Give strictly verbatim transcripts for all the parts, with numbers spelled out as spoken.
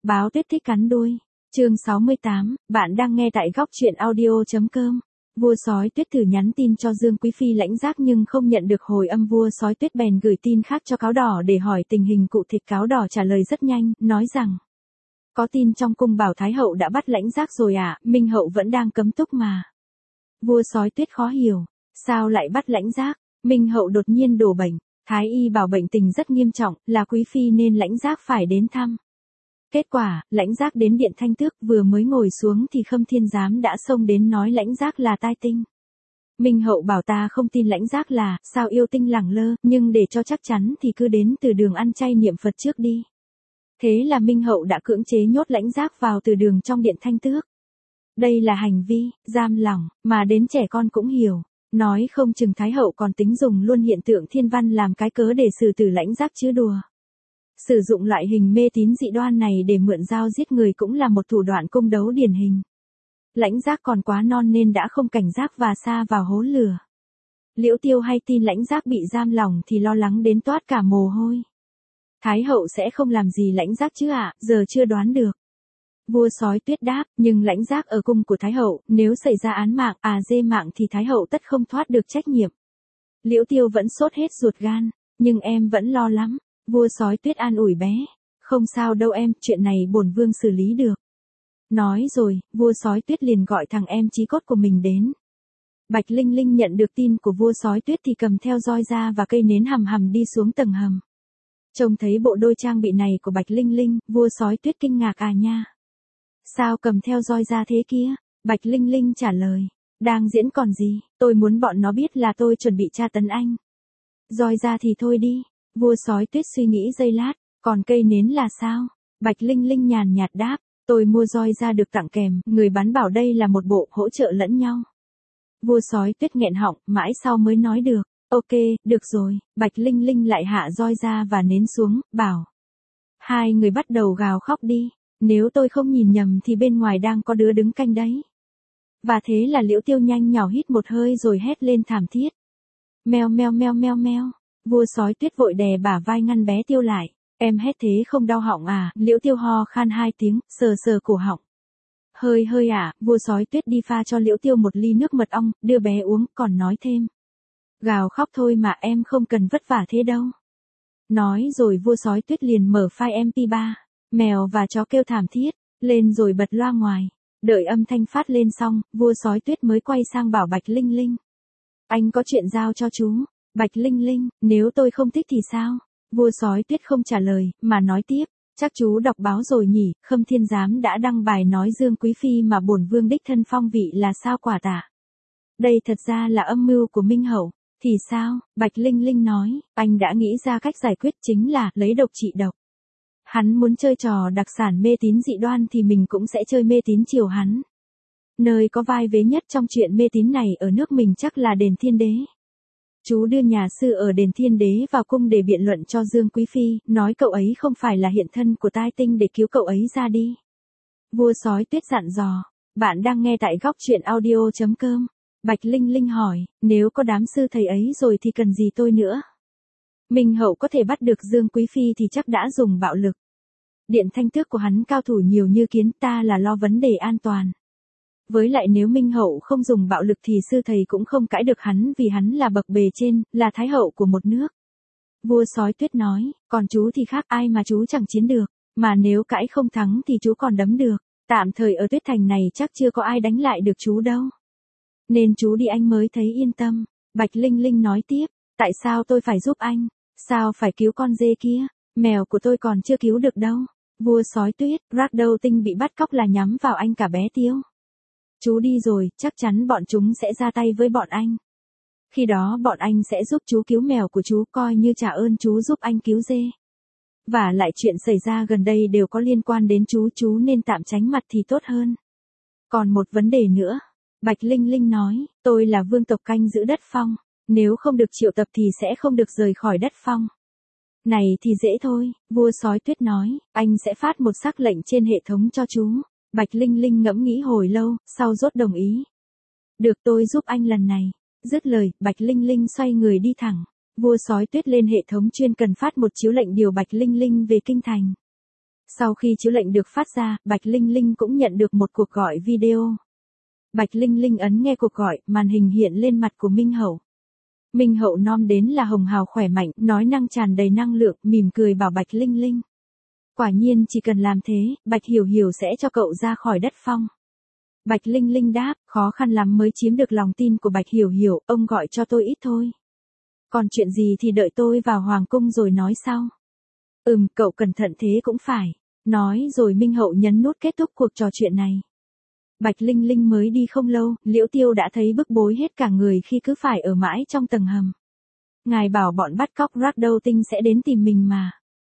Báo Tuyết thích cắn đuôi. Chương sáu mươi tám, bạn đang nghe tại góc truyện audio chấm com. Vua Sói Tuyết thử nhắn tin cho Dương Quý Phi lãnh giác nhưng không nhận được hồi âm. Vua Sói Tuyết bèn gửi tin khác cho Cáo Đỏ để hỏi tình hình cụ thể. Cáo Đỏ trả lời rất nhanh, nói rằng có tin trong cung bảo Thái hậu đã bắt lãnh giác rồi ạ, à, Minh hậu vẫn đang cấm túc mà. Vua Sói Tuyết khó hiểu, sao lại bắt lãnh giác? Minh hậu đột nhiên đổ bệnh, Thái y bảo bệnh tình rất nghiêm trọng, là Quý Phi nên lãnh giác phải đến thăm. Kết quả, lãnh giác đến điện Thanh Tước, vừa mới ngồi xuống thì Khâm Thiên Giám đã xông đến nói lãnh giác là tai tinh. Minh hậu bảo ta không tin lãnh giác là, sao yêu tinh lẳng lơ, nhưng để cho chắc chắn thì cứ đến từ đường ăn chay niệm Phật trước đi. Thế là Minh hậu đã cưỡng chế nhốt lãnh giác vào từ đường trong điện Thanh Tước. Đây là hành vi, giam lỏng, mà đến trẻ con cũng hiểu. Nói không chừng Thái hậu còn tính dùng luôn hiện tượng thiên văn làm cái cớ để xử tử lãnh giác chứ đùa. Sử dụng loại hình mê tín dị đoan này để mượn dao giết người cũng là một thủ đoạn cung đấu điển hình. Lãnh giác còn quá non nên đã không cảnh giác và sa vào hố lửa. Liễu Tiêu hay tin lãnh giác bị giam lỏng thì lo lắng đến toát cả mồ hôi. Thái hậu sẽ không làm gì lãnh giác chứ ạ, à, giờ chưa đoán được. Vua Sói Tuyết đáp, nhưng lãnh giác ở cung của Thái hậu, nếu xảy ra án mạng, à dê mạng thì Thái hậu tất không thoát được trách nhiệm. Liễu Tiêu vẫn sốt hết ruột gan, nhưng em vẫn lo lắm. Vua Sói Tuyết an ủi bé, không sao đâu em, chuyện này bổn vương xử lý được. Nói rồi, vua Sói Tuyết liền gọi thằng em chí cốt của mình đến. Bạch Linh Linh nhận được tin của vua Sói Tuyết thì cầm theo roi ra và cây nến hầm hầm đi xuống tầng hầm. Trông thấy bộ đôi trang bị này của Bạch Linh Linh, vua Sói Tuyết kinh ngạc à nha. Sao cầm theo roi ra thế kia? Bạch Linh Linh trả lời, đang diễn còn gì, tôi muốn bọn nó biết là tôi chuẩn bị tra tấn anh. Roi ra thì thôi đi. Vua Sói Tuyết suy nghĩ giây lát, còn cây nến là sao? Bạch Linh Linh nhàn nhạt đáp, tôi mua roi ra được tặng kèm, người bán bảo đây là một bộ hỗ trợ lẫn nhau. Vua Sói Tuyết nghẹn họng, mãi sau mới nói được, ok, được rồi. Bạch Linh Linh lại hạ roi ra và nến xuống, bảo. Hai người bắt đầu gào khóc đi, nếu tôi không nhìn nhầm thì bên ngoài đang có đứa đứng canh đấy. Và thế là Liễu Tiêu nhanh nhỏ hít một hơi rồi hét lên thảm thiết. Meo meo meo meo meo. Vua Sói Tuyết vội đè bả vai ngăn bé Tiêu lại. Em hét thế không đau họng à? Liễu Tiêu ho khan hai tiếng, sờ sờ cổ họng. Hơi hơi à, vua Sói Tuyết đi pha cho Liễu Tiêu một ly nước mật ong, đưa bé uống, còn nói thêm. Gào khóc thôi mà em không cần vất vả thế đâu. Nói rồi vua Sói Tuyết liền mở file em pê ba, mèo và chó kêu thảm thiết, lên rồi bật loa ngoài. Đợi âm thanh phát lên xong, vua Sói Tuyết mới quay sang bảo Bạch Linh Linh. Anh có chuyện giao cho chú. Bạch Linh Linh, nếu tôi không thích thì sao? Vua Sói Tuyết không trả lời, mà nói tiếp, chắc chú đọc báo rồi nhỉ, Khâm Thiên Giám đã đăng bài nói Dương Quý Phi mà bổn vương đích thân phong vị là sao quả tả. Đây thật ra là âm mưu của Minh hậu, thì sao? Bạch Linh Linh nói, anh đã nghĩ ra cách giải quyết chính là lấy độc trị độc. Hắn muốn chơi trò đặc sản mê tín dị đoan thì mình cũng sẽ chơi mê tín chiều hắn. Nơi có vai vế nhất trong chuyện mê tín này ở nước mình chắc là đền Thiên Đế. Chú đưa nhà sư ở đền Thiên Đế vào cung để biện luận cho Dương Quý Phi, nói cậu ấy không phải là hiện thân của tai tinh để cứu cậu ấy ra đi. Vua Sói Tuyết dặn dò, bạn đang nghe tại góc truyện audio chấm com. Bạch Linh Linh hỏi, nếu có đám sư thầy ấy rồi thì cần gì tôi nữa? Minh hậu có thể bắt được Dương Quý Phi thì chắc đã dùng bạo lực. Điện Thanh Tước của hắn cao thủ nhiều như kiến, ta là lo vấn đề an toàn. Với lại nếu Minh hậu không dùng bạo lực thì sư thầy cũng không cãi được hắn vì hắn là bậc bề trên, là thái hậu của một nước. Vua Sói Tuyết nói, còn chú thì khác, ai mà chú chẳng chiến được, mà nếu cãi không thắng thì chú còn đấm được, tạm thời ở Tuyết Thành này chắc chưa có ai đánh lại được chú đâu. Nên chú đi anh mới thấy yên tâm. Bạch Linh Linh nói tiếp, tại sao tôi phải giúp anh? Sao phải cứu con dê kia? Mèo của tôi còn chưa cứu được đâu. Vua Sói Tuyết, Ragdow Tinh bị bắt cóc là nhắm vào anh cả bé Tiêu. Chú đi rồi, chắc chắn bọn chúng sẽ ra tay với bọn anh. Khi đó bọn anh sẽ giúp chú cứu mèo của chú, coi như trả ơn chú giúp anh cứu dê. Và lại chuyện xảy ra gần đây đều có liên quan đến chú, chú nên tạm tránh mặt thì tốt hơn. Còn một vấn đề nữa. Bạch Linh Linh nói, tôi là vương tộc canh giữ đất phong. Nếu không được triệu tập thì sẽ không được rời khỏi đất phong. Này thì dễ thôi, vua Sói Tuyết nói, anh sẽ phát một sắc lệnh trên hệ thống cho chú. Bạch Linh Linh ngẫm nghĩ hồi lâu, sau rốt đồng ý. Được, tôi giúp anh lần này. Dứt lời, Bạch Linh Linh xoay người đi thẳng. Vua Sói Tuyết lên hệ thống chuyên cần phát một chiếu lệnh điều Bạch Linh Linh về kinh thành. Sau khi chiếu lệnh được phát ra, Bạch Linh Linh cũng nhận được một cuộc gọi video. Bạch Linh Linh ấn nghe cuộc gọi, màn hình hiện lên mặt của Minh Hậu. Minh Hậu nom đến là hồng hào khỏe mạnh, nói năng tràn đầy năng lượng, mỉm cười bảo Bạch Linh Linh. Quả nhiên chỉ cần làm thế, Bạch Hiểu Hiểu sẽ cho cậu ra khỏi đất phong. Bạch Linh Linh đáp, khó khăn lắm mới chiếm được lòng tin của Bạch Hiểu Hiểu, ông gọi cho tôi ít thôi. Còn chuyện gì thì đợi tôi vào hoàng cung rồi nói sau. Ừm, cậu cẩn thận thế cũng phải. Nói rồi Minh Hậu nhấn nút kết thúc cuộc trò chuyện này. Bạch Linh Linh mới đi không lâu, Liễu Tiêu đã thấy bức bối hết cả người khi cứ phải ở mãi trong tầng hầm. Ngài bảo bọn bắt cóc Ragdow Tinh sẽ đến tìm mình mà.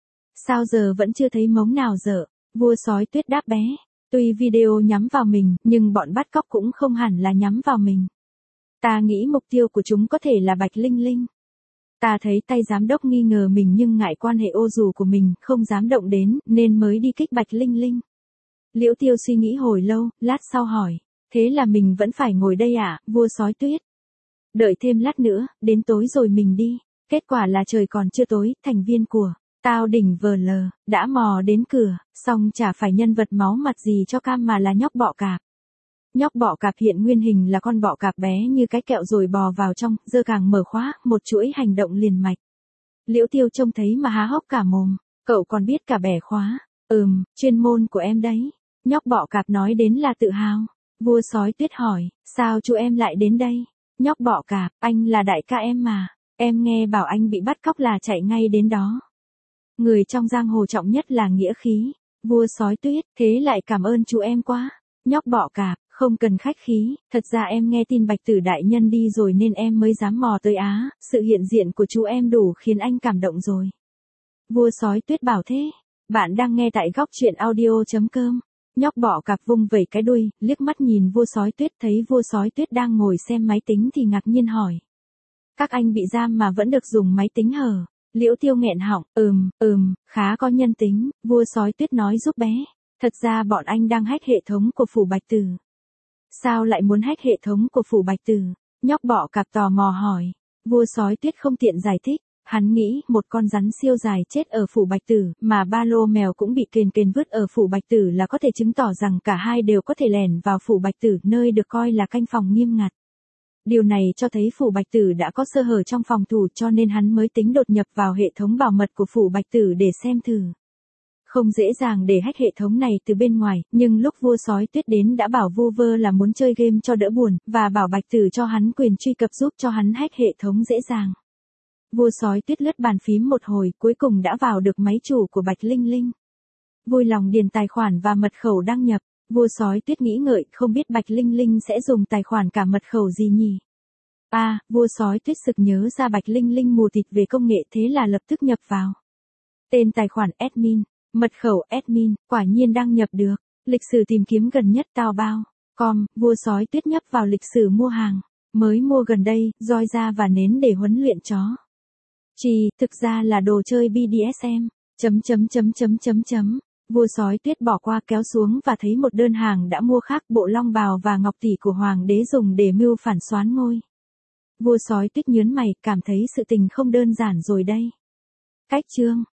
Sao giờ vẫn chưa thấy mống nào dở? Vua sói tuyết đáp bé. Tuy video nhắm vào mình, nhưng bọn bắt cóc cũng không hẳn là nhắm vào mình. Ta nghĩ mục tiêu của chúng có thể là Bạch Linh Linh. Ta thấy tay giám đốc nghi ngờ mình nhưng ngại quan hệ ô dù của mình, không dám động đến, nên mới đi kích Bạch Linh Linh. Liễu Tiêu suy nghĩ hồi lâu, lát sau hỏi. Thế là mình vẫn phải ngồi đây à, vua sói tuyết? Đợi thêm lát nữa, đến tối rồi mình đi. Kết quả là trời còn chưa tối, thành viên của Tao đỉnh vờ lờ, đã mò đến cửa, xong chả phải nhân vật máu mặt gì cho cam mà là nhóc bọ cạp. Nhóc bọ cạp hiện nguyên hình là con bọ cạp bé như cái kẹo rồi bò vào trong, dơ càng mở khóa, một chuỗi hành động liền mạch. Liễu Tiêu trông thấy mà há hốc cả mồm, cậu còn biết cả bẻ khóa. Ừm, chuyên môn của em đấy. Nhóc bọ cạp nói đến là tự hào. Vua sói tuyết hỏi, sao chú em lại đến đây? Nhóc bọ cạp, anh là đại ca em mà. Em nghe bảo anh bị bắt cóc là chạy ngay đến đó. Người trong giang hồ trọng nhất là nghĩa khí. Vua sói tuyết, thế lại cảm ơn chú em quá. Nhóc bọ cạp, không cần khách khí, thật ra em nghe tin Bạch Tử đại nhân đi rồi nên em mới dám mò tới Á, sự hiện diện của chú em đủ khiến anh cảm động rồi. Vua sói tuyết bảo thế. Bạn đang nghe tại góc truyện audio chấm com. Nhóc bọ cạp vung vẩy cái đuôi, liếc mắt nhìn vua sói tuyết, thấy vua sói tuyết đang ngồi xem máy tính thì ngạc nhiên hỏi. Các anh bị giam mà vẫn được dùng máy tính hở? Liễu Tiêu nghẹn họng, ừm, ừm, khá có nhân tính, vua sói tuyết nói giúp bé. Thật ra bọn anh đang hack hệ thống của phủ Bạch Tử. Sao lại muốn hack hệ thống của phủ Bạch Tử? Nhóc bọ cạp tò mò hỏi. Vua sói tuyết không tiện giải thích. Hắn nghĩ một con rắn siêu dài chết ở phủ Bạch Tử, mà ba lô mèo cũng bị kền kền vứt ở phủ Bạch Tử là có thể chứng tỏ rằng cả hai đều có thể lẻn vào phủ Bạch Tử, nơi được coi là canh phòng nghiêm ngặt. Điều này cho thấy phủ Bạch Tử đã có sơ hở trong phòng thủ cho nên hắn mới tính đột nhập vào hệ thống bảo mật của phủ Bạch Tử để xem thử. Không dễ dàng để hack hệ thống này từ bên ngoài, nhưng lúc vua sói tuyết đến đã bảo vu vơ là muốn chơi game cho đỡ buồn, và bảo Bạch Tử cho hắn quyền truy cập giúp cho hắn hack hệ thống dễ dàng. Vua sói tuyết lướt bàn phím một hồi, cuối cùng đã vào được máy chủ của Bạch Linh Linh. Vui lòng điền tài khoản và mật khẩu đăng nhập. Vua sói tuyết nghĩ ngợi, không biết Bạch Linh Linh sẽ dùng tài khoản cả mật khẩu gì nhỉ? À, vua sói tuyết sực nhớ ra Bạch Linh Linh mù tịt về công nghệ, thế là lập tức nhập vào. Tên tài khoản admin, mật khẩu admin, quả nhiên đăng nhập được. Lịch sử tìm kiếm gần nhất tao bao. Com, vua sói tuyết nhấp vào lịch sử mua hàng. Mới mua gần đây, roi da và nến để huấn luyện chó. Chỉ, thực ra là đồ chơi bê đê ét em. Chấm chấm chấm chấm chấm chấm. Vua sói tuyết bỏ qua kéo xuống và thấy một đơn hàng đã mua khác, bộ long bào và ngọc tỷ của hoàng đế dùng để mưu phản soán ngôi. Vua sói tuyết nhớn mày, cảm thấy sự tình không đơn giản rồi đây. Cách chương